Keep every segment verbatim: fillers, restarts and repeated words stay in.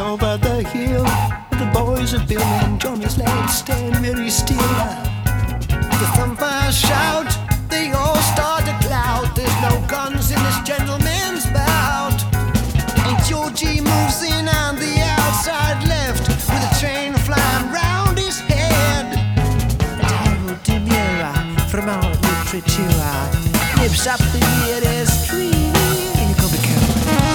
over the hill. The boys are building Johnny's legs stand very still. The thumpers shout, they all start to clout. There's no guns in this gentleman's bout. And Georgie moves in on the outside left, with a train flying round his head. And Harold Demura from our literature nips up the nearest tree. You go be careful.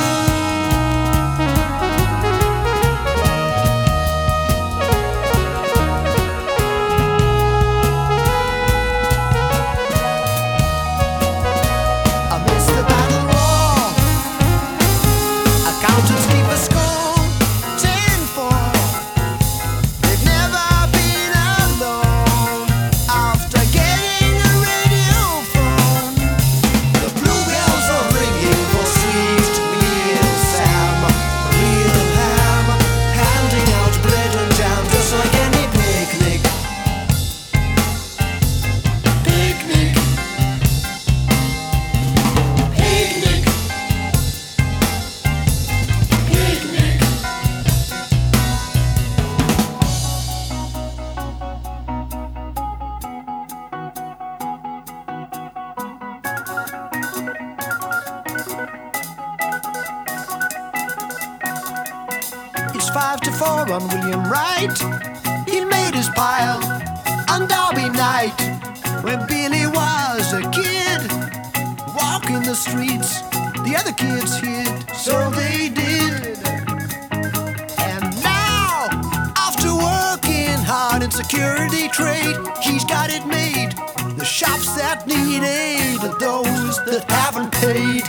Five to four on William Wright. He made his pile on Derby night when Billy was a kid, walking the streets. The other kids hid, so they did. And now, after working hard in security trade, he's got it made. The shops that need aid are those that haven't paid.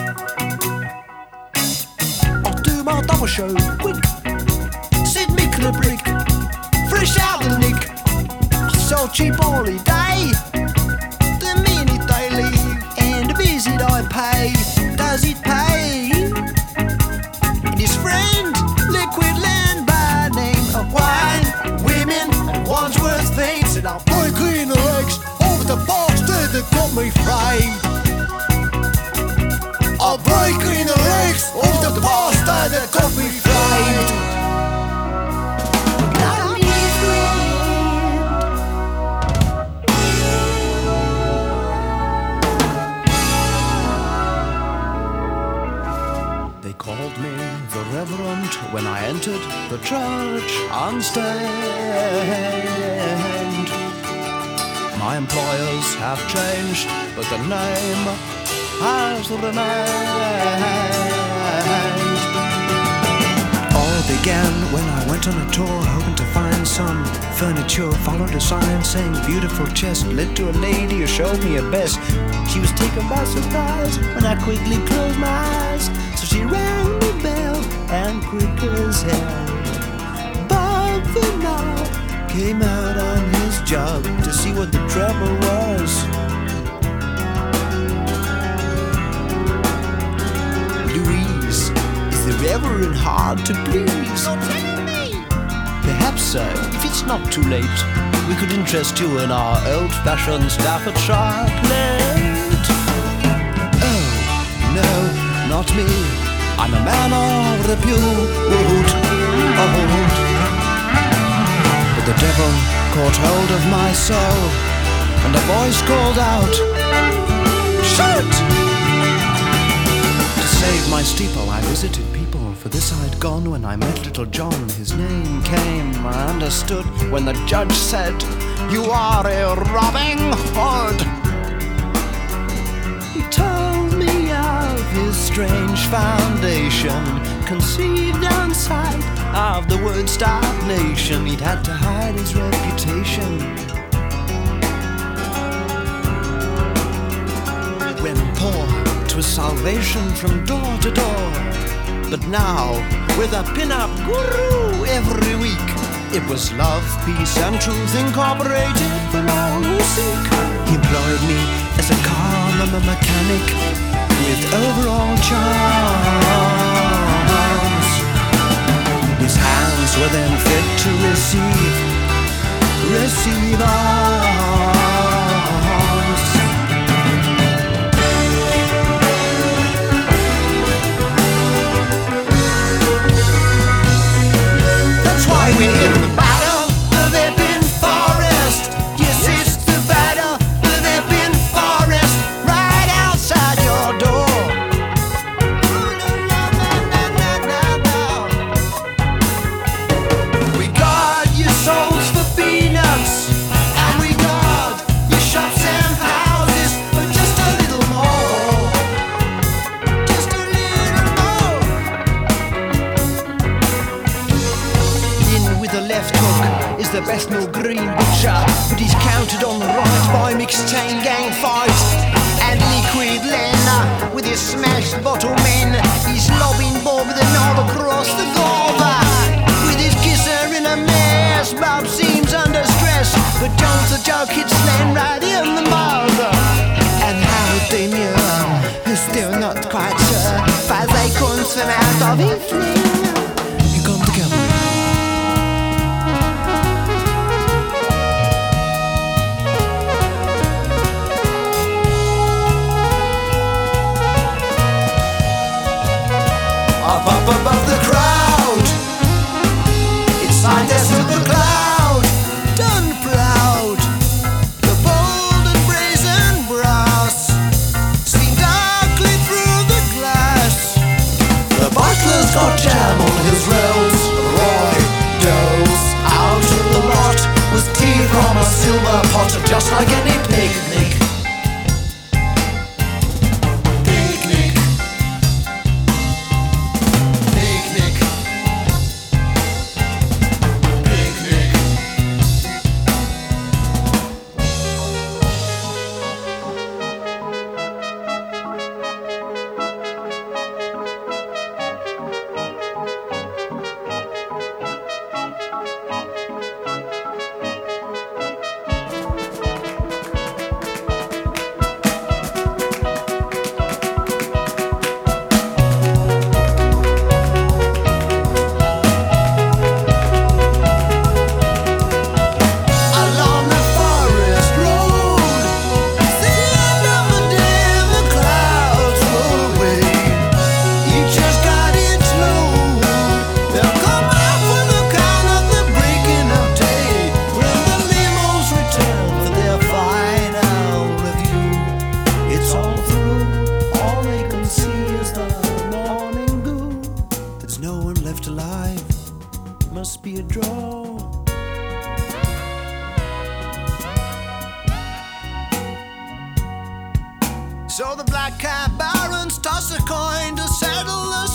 I'll do my double show quick. The brick, fresh out the nick, so cheap all day. The minute they leave and the visit I pay, does it pay? And his friend, liquid land by name of wine, women and Wandsworth fame, said I'll break clean the legs over the bastard that got me framed. I'll break clean the legs over the bastard that got me framed. Called me the Reverend when I entered the church unstained. My employers have changed, but the name has remained. All began when I went on a tour, hoping to find some furniture. Followed a sign saying beautiful chest, led to a lady who showed me her best. She was taken by surprise when I quickly closed my eyes. So she rang the bell and quick as hell, Bob Vinall came out on his job to see what the trouble was. Louise, is the Reverend hard to please? Oh, tell me. Perhaps, sir, if it's not too late, we could interest you in our old-fashioned Staffordshire plate. Oh, no, not me. I'm a man of repute. Oh. But the devil caught hold of my soul, and a voice called out, "Shoot!" To save my steeple, I visited people, for this I'd gone when I met little John. His name came, I understood, when the judge said, "You are a robbing hood." He told me of his strange foundation, conceived on sight of the Woodstock nation. He'd had to hide his reputation. When poor, 'twas salvation from door to door. But now, with a pin-up guru every week, it was love, peace and truth incorporated for all who seek. He employed me as a car mechanic with overall charms. His hands were then fit to receive, receive arms. the best no green butcher, but he's counted on the right by mixed chain gang fights and liquid Len with his smashed bottle men. He's lobbing Bob with a knob across the gulva. With his kisser in a mess, Bob seems under stress, but John's the joke hits Len right in the mouth. And Harold Damien is still not quite sure. Faz acorns from out of his sling. Here come the cavalry. Up, up above the crowd, it's scientists of the cloud, done proud. The bold and brazen brass seen darkly through the glass. The butler's got jam on his rails. Roy does out of the lot with tea from a silver pot, just like any picnic. Left alive, must be a draw. So the black cat barons toss a coin to settle the